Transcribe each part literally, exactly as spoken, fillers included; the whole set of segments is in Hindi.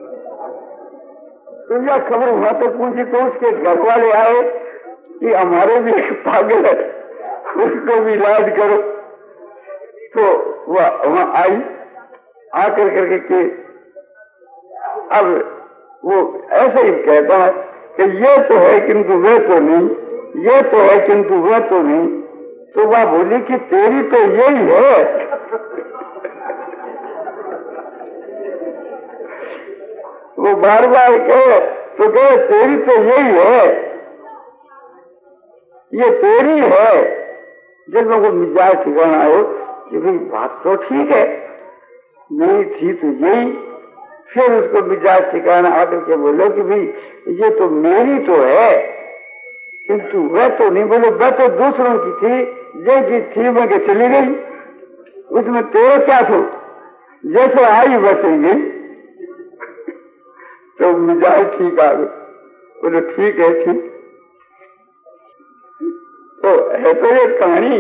तो यह खबर वहां तक पहुंची तो उसके घर वाले आए कि हमारे भी एक पागल है, उसको भी इलाज करो। तो वह वहां आई, आकर करके के अब वो ऐसे ही कहता है कि ये तो है किंतु वे तो नहीं, ये तो है किंतु वह तो नहीं। तो वह बोली कि तेरी तो यही है। वो बार बार कहे तो कहे तेरी तो यही है, ये तेरी है। जब लोगों को मिजाज ठिकाना आयो कि भाई बात तो ठीक है, नहीं थी तो यही। फिर उसको मिजाज ठिकाना आकर के बोलो कि भाई ये तो मेरी तो है किंतु वह तो नहीं। बोले वह तो दूसरों की थी, ये की थी वह के चली गई, उसमें तेरे क्या थो, जैसे आई वैसे गई। तो मिजाज ठीक आ गए। बोले ठीक है ठीक। तो है तो ये कहानी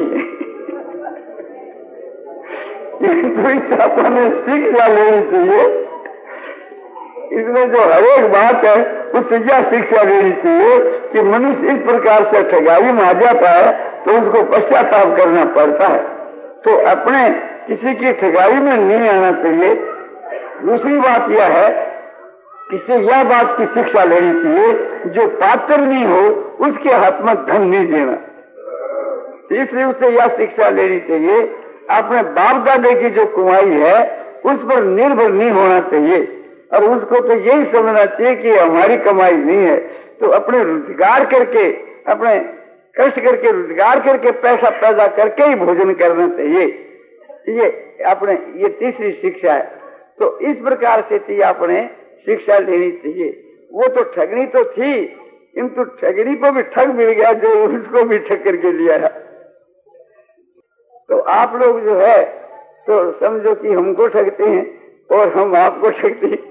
तो अपने शिक्षा लेनी चाहिए। इसमें जो हरेक बात है उससे यह शिक्षा लेनी चाहिए कि मनुष्य इस प्रकार से ठगाई में आ जाता है तो उसको पश्चाताप करना पड़ता है। तो अपने किसी की ठगाई में नहीं आना चाहिए। दूसरी बात यह है, इससे यह बात की शिक्षा लेनी चाहिए, जो पात्र नहीं हो उसके हाथ में धन नहीं देना। तीसरी उससे यह शिक्षा लेनी चाहिए, अपने बाप दादे की जो कमाई है उस पर निर्भर नहीं होना चाहिए और उसको तो यही समझना चाहिए कि हमारी कमाई नहीं है। तो अपने रोजगार करके, अपने कष्ट करके रोजगार करके पैसा पैदा करके ही भोजन करना चाहिए। ये अपने ये तीसरी शिक्षा है। तो इस प्रकार से थी अपने शिक्षा लेनी चाहिए। वो तो ठगनी तो थी किंतु ठगनी को भी ठग मिल गया जो उसको भी ठग करके लिया है। तो आप लोग जो है तो समझो कि हमको ठगते हैं और हम आपको ठगते हैं।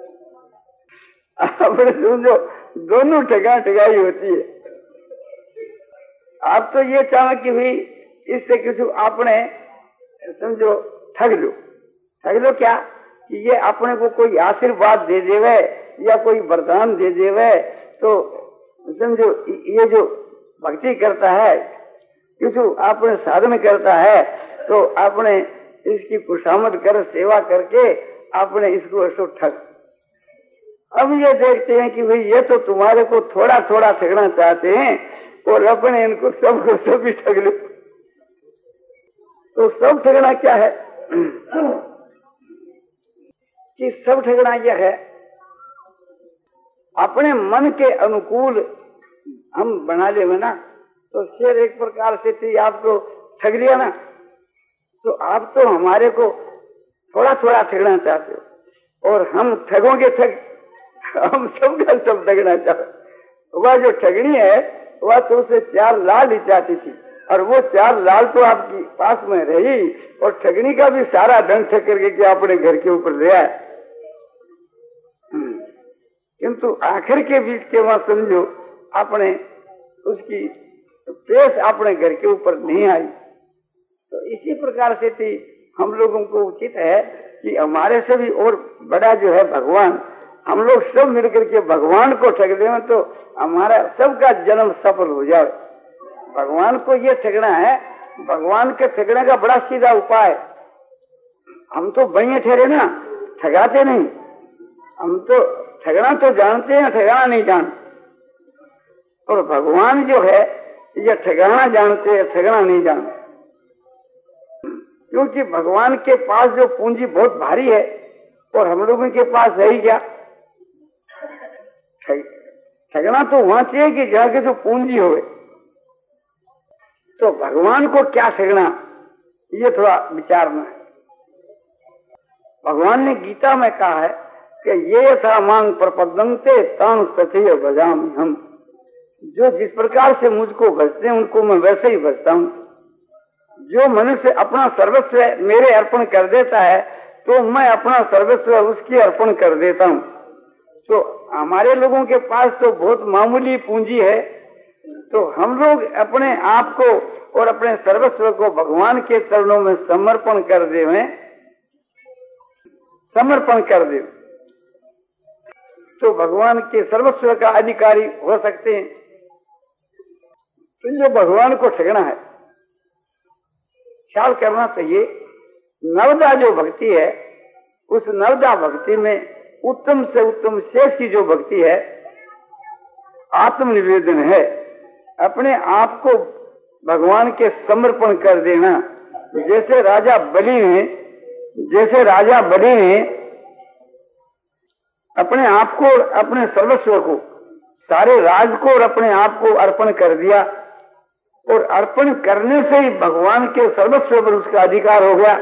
आपने समझो दोनों ठगा ठगाई होती है। आप तो ये चाहो कि भाई इससे कुछ आपने समझो ठग लो। ठग लो क्या कि ये अपने को कोई आशीर्वाद दे देवे या कोई वरदान दे देवे। तो समझो ये जो भक्ति करता है, कुछ आपने साधन करता है तो आपने इसकी खुशामद कर सेवा करके आपने इसको ऐसो ठग। अब ये देखते हैं कि भाई ये तो तुम्हारे को थोड़ा थोड़ा ठगना चाहते हैं और अपने इनको सब को सब भी ठग लो। तो सब ठगना क्या है कि सब ठगना यह है, अपने मन के अनुकूल हम बना ले ना। तो शेर एक प्रकार से थी आपको ठग लिया ना, तो आप तो हमारे को थोड़ा थोड़ा ठगना चाहते हो और हम ठगोगे ठग, हम सबका सब ठगना चाहते। वह जो ठगनी है वह तो उसे चार लाल ही चाहती थी और वो चार लाल तो आपकी पास में रही और ठगनी का भी सारा धन ठग करके क्या अपने घर के ऊपर ले आए। किंतु आखिर के बीच के वहां समझो अपने उसकी पेश अपने घर के ऊपर नहीं आई। तो इसी प्रकार से थी हम लोगों को उचित है कि हमारे से भी और बड़ा जो है भगवान, हम लोग सब मिलकर के भगवान को ठग दें तो हमारा सबका जन्म सफल हो जाए। भगवान को ये ठगना है, भगवान के ठगने का बड़ा सीधा उपाय। हम तो बनिए ठहरे ना, ठगाते नहीं। हम तो ठगना तो जानते हैं, ठगाना नहीं जानते। और भगवान जो है ये ठगाना जानते हैं, ठगना नहीं जानते। क्योंकि भगवान के पास जो पूंजी बहुत भारी है और हम लोगों के पास है ही क्या। ठगना तो वहां चाहिए कि जहां के जो पूंजी हो। तो भगवान को क्या ठगना, ये थोड़ा विचारना है। भगवान ने गीता में कहा है कि ये था मांग प्रपदंते तान सचय बजामी हम। जो जिस प्रकार से मुझको भजते हैं उनको मैं वैसे ही भजता हूँ। जो मनुष्य अपना सर्वस्व मेरे अर्पण कर देता है तो मैं अपना सर्वस्व उसकी अर्पण कर देता हूँ। तो हमारे लोगों के पास तो बहुत मामूली पूंजी है, तो हम लोग अपने आप को और अपने सर्वस्व को भगवान के चरणों में समर्पण कर देवें, समर्पण कर दे। तो भगवान के सर्वस्व का अधिकारी हो सकते हैं। तो ये भगवान को ठगना है, ख्याल करना चाहिए। नवदा जो भक्ति है, उस नवदा भक्ति में उत्तम से उत्तम शेष की जो भक्ति है, आत्मनिवेदन है, अपने आप को भगवान के समर्पण कर देना। जैसे राजा बलि ने जैसे राजा बलि ने अपने आप को, अपने सर्वस्व को, सारे राज को और अपने आप को अर्पण कर दिया, और अर्पण करने से ही भगवान के सर्वस्व पर उसका अधिकार हो गया।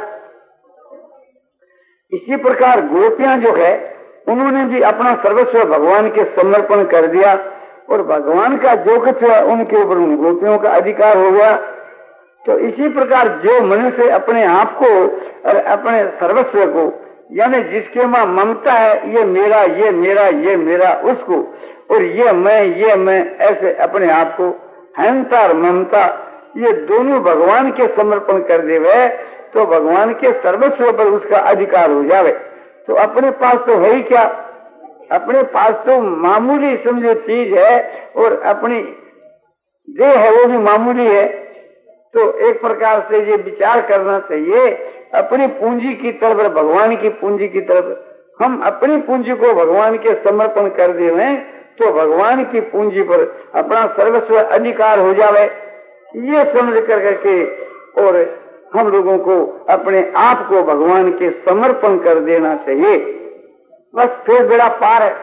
इसी प्रकार गोपियां जो है, उन्होंने भी अपना सर्वस्व भगवान के समर्पण कर दिया, और भगवान का जो कुछ है उनके ऊपर उन गोपियों का अधिकार हो गया। तो इसी प्रकार जो मनुष्य अपने आप को और अपने सर्वस्व को, यानी जिसके मां ममता है, ये मेरा ये मेरा ये मेरा, उसको, और ये मैं ये मैं, ऐसे अपने आप को अहंता और ममता, ये दोनों भगवान के समर्पण कर देवे, तो भगवान के सर्वस्व पर उसका अधिकार हो जावे। तो अपने पास तो है ही क्या, अपने पास तो मामूली समझो चीज है, और अपनी देह है वो भी मामूली है। तो एक प्रकार से ये विचार करना चाहिए, अपनी पूंजी की तरफ, भगवान की पूंजी की तरफ। हम अपनी पूंजी को भगवान के समर्पण कर देवे, तो भगवान की पूंजी पर अपना सर्वस्व अधिकार हो जावे। ये समझ कर करके और हम लोगों को अपने आप को भगवान के समर्पण कर देना चाहिए, बस फिर बेड़ा पार है।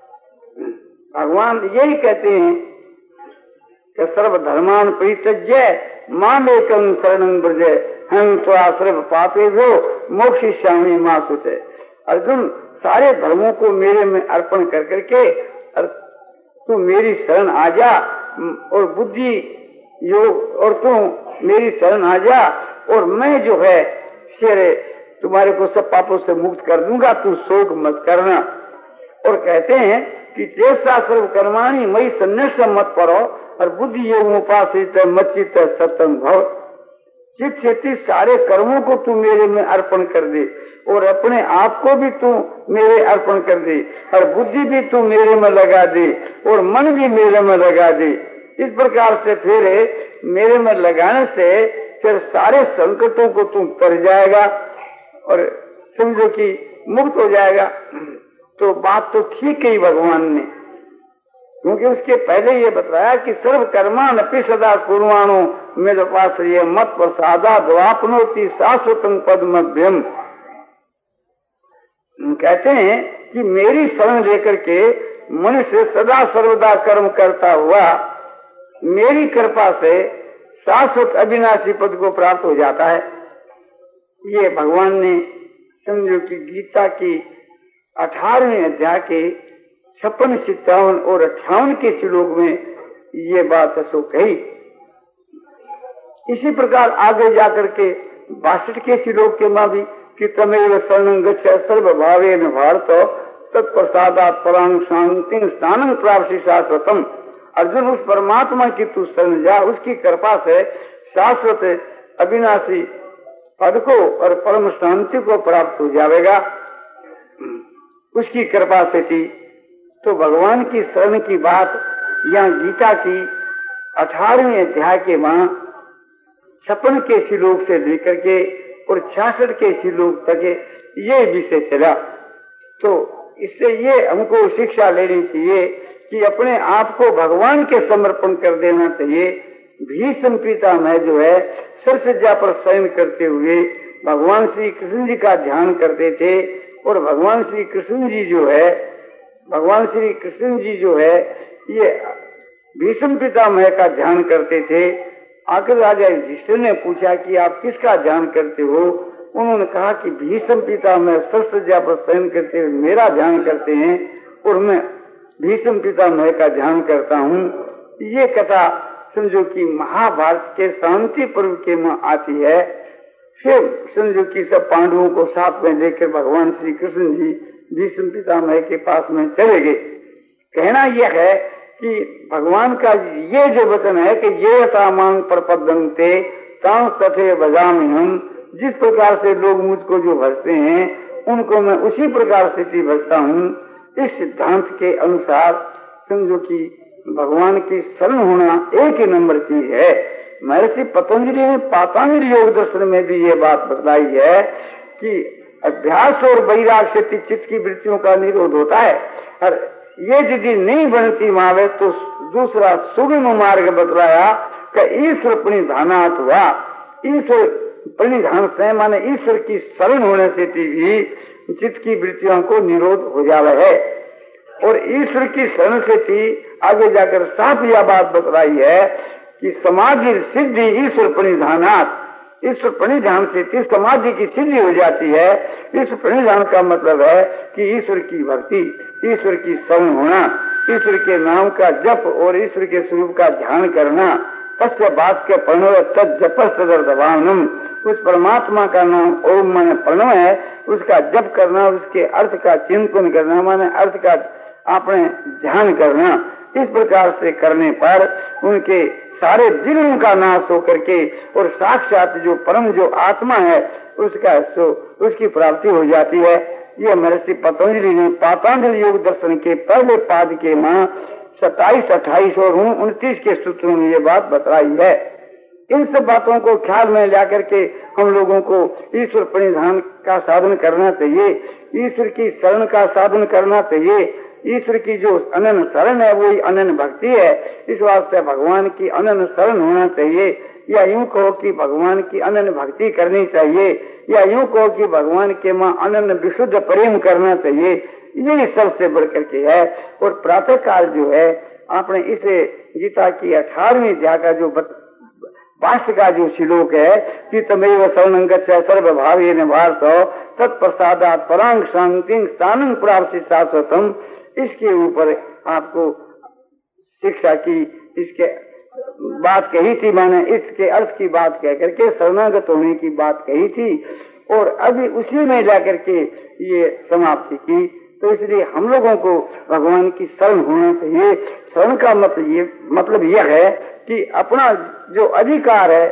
भगवान यही कहते हैं कि सर्वधर्मान परित्यज्य माम एकं शरणं व्रज, हम त्वा सर्व पापेभ्यो मोक्षयिष्यामि मा शुचे। अर्जुन, सारे धर्मों को मेरे में अर्पण कर करके तू मेरी शरण आ जा, और बुद्धि योग, और तू मेरी शरण आ जा, और मैं जो है शेरे तुम्हारे को सब पापों से मुक्त कर दूंगा, तू शोक मत करना। और कहते हैं कि जैसा सर्व कर्माणी मई संन्यास मत परो, और बुद्धि योग उपासित मच्चित सत्संग भव। चित चेती सारे कर्मों को तू मेरे में अर्पण कर दे, और अपने आप को भी तू मेरे अर्पण कर दे, और बुद्धि भी तू मेरे में लगा दे, और मन भी मेरे में लगा दे। इस प्रकार से फिर मेरे में लगाने से फिर सारे संकटों को तू तर जाएगा, और समझो कि मुक्त हो जाएगा। तो बात तो ठीक है भगवान ने, क्योंकि उसके पहले ये बताया कि सर्व कर्मान अपि सदा कुर्वाणो मेरे पास ये मत प्रसादा द्वापनोति शाश्वतम पद्मभ्यम। कहते हैं कि मेरी शरण लेकर के मनुष्य सदा सर्वदा कर्म करता हुआ मेरी कृपा से शाश्वत अविनाशी पद को प्राप्त हो जाता है। ये भगवान ने समझो कि गीता की अठारहवें अध्याय के छप्पन सत्तावन और अट्ठावन के श्लोक में ये बात सो कही। इसी प्रकार आगे जाकर के बासठ के श्लोक के मां भी कि तमेव शरणं गच्छ सर्व भावेन भारत तत्प्रसादात् परां शांतिं स्थानं प्राप्ति शाश्वतम। अर्जुन, उस परमात्मा की तू शरण जा, उसकी कृपा से शाश्वत अविनाशी पद को और परम शांति को प्राप्त हो जाएगा, उसकी कृपा से थी। तो भगवान की शरण की बात यहाँ गीता की अठारहवें अध्याय के वहां छप्पन के श्लोक से लेकर के और छियासठ के श्लोक तक ये विषय चला। तो इससे ये हमको शिक्षा लेनी चाहिए कि अपने आप को भगवान के समर्पण कर देना चाहिए। भीष्म पितामह जो है सरसज्जा पर शयन करते हुए भगवान श्री कृष्ण जी का ध्यान करते थे, और भगवान श्री कृष्ण जी जो है भगवान श्री कृष्ण जी जो है ये भीष्म पितामह का ध्यान करते थे। आकर राजा युधिष्ठिर ने पूछा कि आप किसका ध्यान करते हो? उन्होंने कहा कि भीष्म पितामह सरसज्जा पर शयन करते हुए मेरा ध्यान करते हैं, और मैं भीष्म पितामह का ध्यान करता हूँ। ये कथा समझो कि महाभारत के शांति पर्व के में आती है। फिर समझो कि सब पांडवों को साथ में लेकर भगवान श्री कृष्ण जी भीष्म पितामह के पास में चले गए। कहना यह है कि भगवान का ये जो वचन है कि ये यथामांग प्रपद्यन्ते तां तथे भजामि हम, जिस प्रकार से लोग मुझको जो भजते हैं उनको मैं उसी प्रकार से भजता हूँ। इस सिद्धांत के अनुसार समझो कि भगवान की शरण होना एक ही नंबर चीज है। महर्षि पतंजलि ने पातांजल योग दर्शन में भी ये बात बतलाई है कि अभ्यास और वैराग से चित्त की वृत्तियों का निरोध होता है, और ये यदि नहीं बनती मावे तो दूसरा सुगम मार्ग बतलाया कि ईश्वर प्रणिधानात् हुआ। ईश्वर प्रणिधान से माने ईश्वर की शरण होने से भी चित्त की वृत्तियों को निरोध हो जावे है। और ईश्वर की शरण से थी आगे जाकर साफ यह बात बतलाई है कि समाधि सिद्धि ईश्वर प्रणिधानात्, ईश्वर प्रणिधान से थी समाधि की सिद्धि हो जाती है। ईश्वर प्रणिधान का मतलब है कि ईश्वर की भक्ति, ईश्वर की शरण होना, ईश्वर के नाम का जप और ईश्वर के स्वरूप का ध्यान करना। तस्य बात के प्रणव तद जप सदर्दवानम, उस परमात्मा का नाम ओम माने प्रणव है, उसका जप करना, उसके अर्थ का चिंतन करना माने अर्थ का अपने ध्यान करना। इस प्रकार से करने पर उनके सारे दिलों का नाश होकर के और साक्षात जो परम जो आत्मा है उसका सो उसकी प्राप्ति हो जाती है। यह महर्षि पतंजलि ने पातांजल योग दर्शन के पहले पाद के मां सत्ताईस अट्ठाईस और उनतीस के सूत्रों में ये बात बतलाई है। इन सब बातों को ख्याल में ला करके हम लोगों को ईश्वर प्रणिधान का साधन करना चाहिए, ईश्वर की शरण का साधन करना चाहिए। ईश्वर की जो अनन्य शरण है वही अनन्य भक्ति है। इस वास्ते भगवान की अनन्य शरण होना चाहिए, या यूं कहो कि भगवान की अनन्य भक्ति करनी चाहिए, या यूं कहो कि भगवान के मां अनन्य विशुद्ध प्रेम करना चाहिए। यही सबसे बढ़ करके है। और प्रातः काल जो है आपने इसे गीता की अठारहवीं अध्याय का जो भाष्य का जो श्लोक है कि तमेव शरणं गच्छ सर्वभावेन भारत तत्प्रसादात् परां शांतिं स्थानं प्राप्ति शाश्वतम्, इसके ऊपर आपको शिक्षा की इसके बात कही थी। मैंने इसके अर्थ की बात कह करके शरणागत होने की बात कही थी और अभी उसी में जाकर के ये समाप्ति की। तो इसलिए हम लोगों को भगवान की शरण होना चाहिए। शरण का मतलब ये मतलब यह है कि अपना जो अधिकार है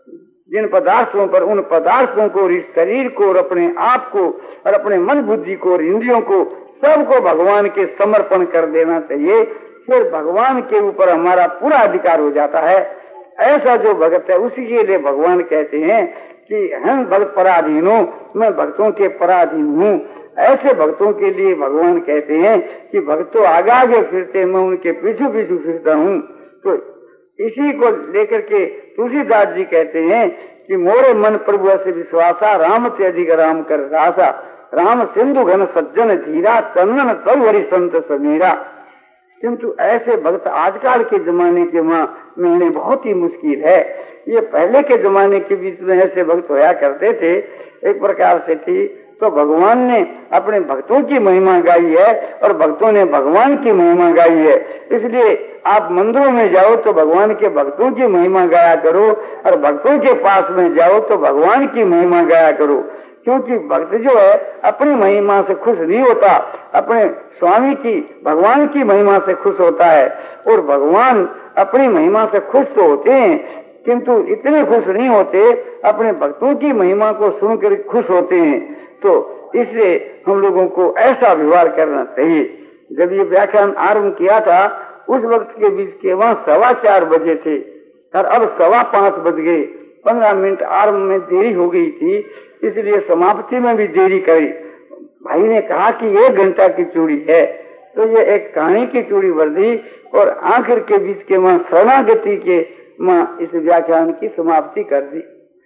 जिन पदार्थों पर, उन पदार्थों को, इस शरीर को और अपने आप को और अपने मन बुद्धि को और इंद्रियों को सबको भगवान के समर्पण कर देना चाहिए। फिर भगवान के ऊपर हमारा पूरा अधिकार हो जाता है। ऐसा जो भगत है उसी के लिए भगवान कहते हैं कि हम भक्त पराधीन हूँ, मैं भक्तों के पराधीन हूँ। ऐसे भक्तों के लिए भगवान कहते हैं कि भक्तों आगे आगे फिरते, मैं उनके पीछे पीछे फिरता हूँ। तो इसी को लेकर के तुलसीदास जी कहते हैं कि मोरे मन प्रभु से विश्वासा, राम से अधिक राम कर रासा, राम सिंधु घन सज्जन धीरा, चंदन तब हरि संत समीरा। किंतु ऐसे भक्त आजकल के जमाने के वहाँ मिलने बहुत ही मुश्किल है। ये पहले के जमाने के बीच में ऐसे भक्त होया करते थे, एक प्रकार से थी। तो भगवान ने अपने भक्तों की महिमा गाई है और भक्तों ने भगवान की महिमा गाई है। इसलिए आप मंदिरों में जाओ तो भगवान के भक्तों की महिमा गाया करो, और भक्तों के पास में जाओ तो भगवान की महिमा गाया करो। क्योंकि भक्त जो है अपनी महिमा से खुश नहीं होता, अपने स्वामी की भगवान की महिमा से खुश होता है। और भगवान अपनी महिमा से खुश तो होते हैं किंतु इतने खुश नहीं होते, अपने भक्तों की महिमा को सुनकर खुश होते हैं। तो इसलिए हम लोगों को ऐसा व्यवहार करना चाहिए। जब ये व्याख्यान आरंभ किया था उस वक्त के बीच के वहाँ सवा चार बजे थे और अब सवा पांच बज गए। पंद्रह मिनट आरंभ में देरी हो गई थी, इसलिए समाप्ति में भी देरी करी। भाई ने कहा कि एक घंटा की चूड़ी है, तो ये एक कहानी की चूड़ी भर दी और आखिर के बीच के वहाँ शरणागति के वहाँ इस व्याख्यान की समाप्ति कर दी।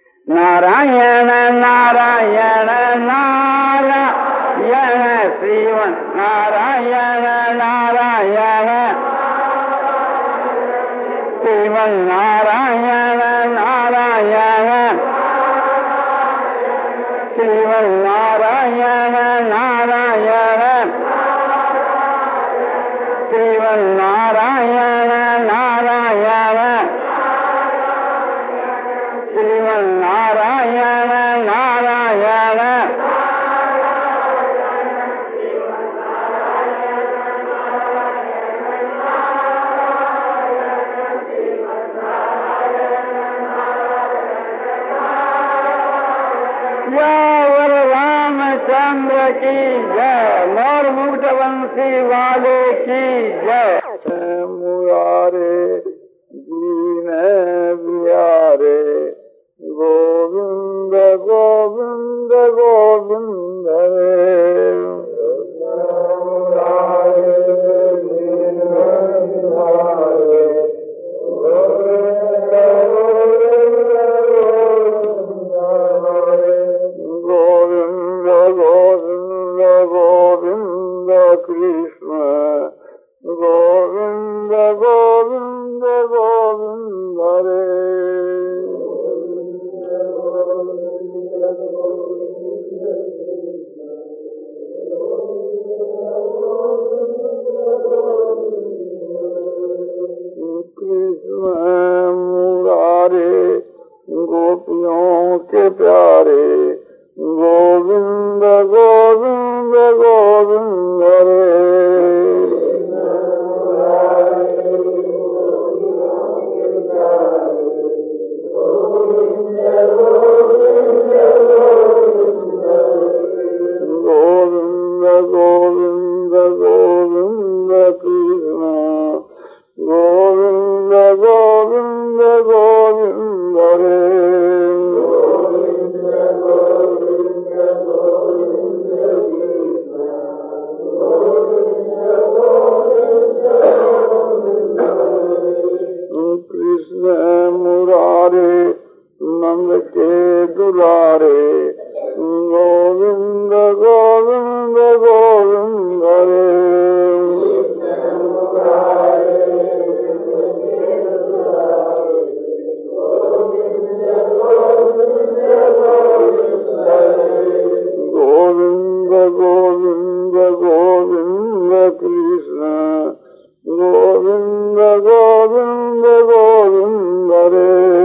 नारायण नारायण नारायण श्रीवन नारायण नारायण श्रीवन नारायण नारायण श्रीवन नारायण नारायण श्रीवन नारायण नारायण श्रीमन नारायण नारायण जय। मोर मुकुट वंशी वाले की जय। मुरारे दीन बिहारे गोविंद गोविंद गोविंद रे। गोविंद गोविंद गोविंद कृष्ण गोविंद गोविंद गोविंद रे। कृष्ण मुरारे गोपियों के प्यारे गोविंद गोविंद गोविंद रे। गोविंद गोविंद गोविंद कृष्ण गोविंद गोविंद गोविंद रे। कृष्ण मुरारे नंद के दुलारे गोविंद गोविंद गोविंद रे। गोविंद गोविंद गोविंद कृष्ण गोविंद गोविंद गोविंद रे।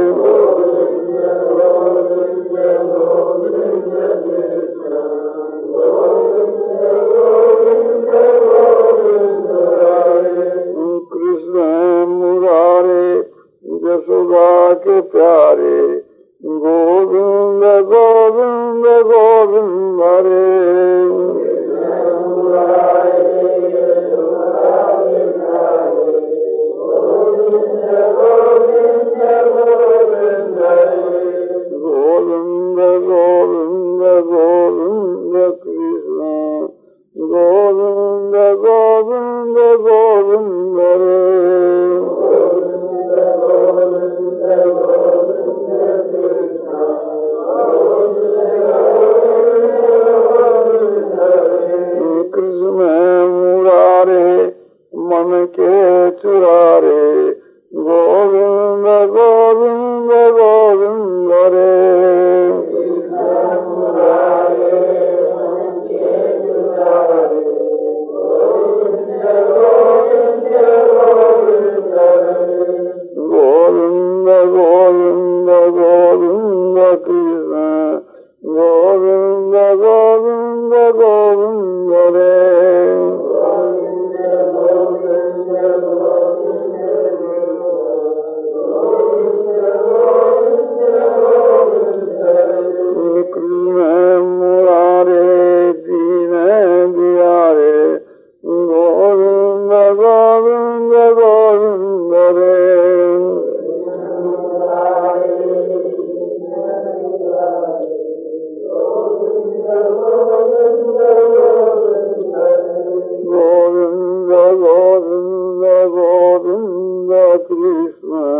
कृष्ण मुरारे यशोदा के प्यारे गोविंद गोविंद गोविंद रे। गोविंद गोविंद गोविंद कृष्ण गोविंद गोविंद गोविंद रे। कृष्ण मुरारे मन के चुरारे गोविंद गोविंद गोविंद रे। गोविंद गोविंद गोविंद कृष्ण गोविंद गोविंद गोविंद रे। कृष्ण मुरारे दीन बिहारे गोविंद गोविंद गोविंद रे। गोविंद गोविंद गोविंद कृष्ण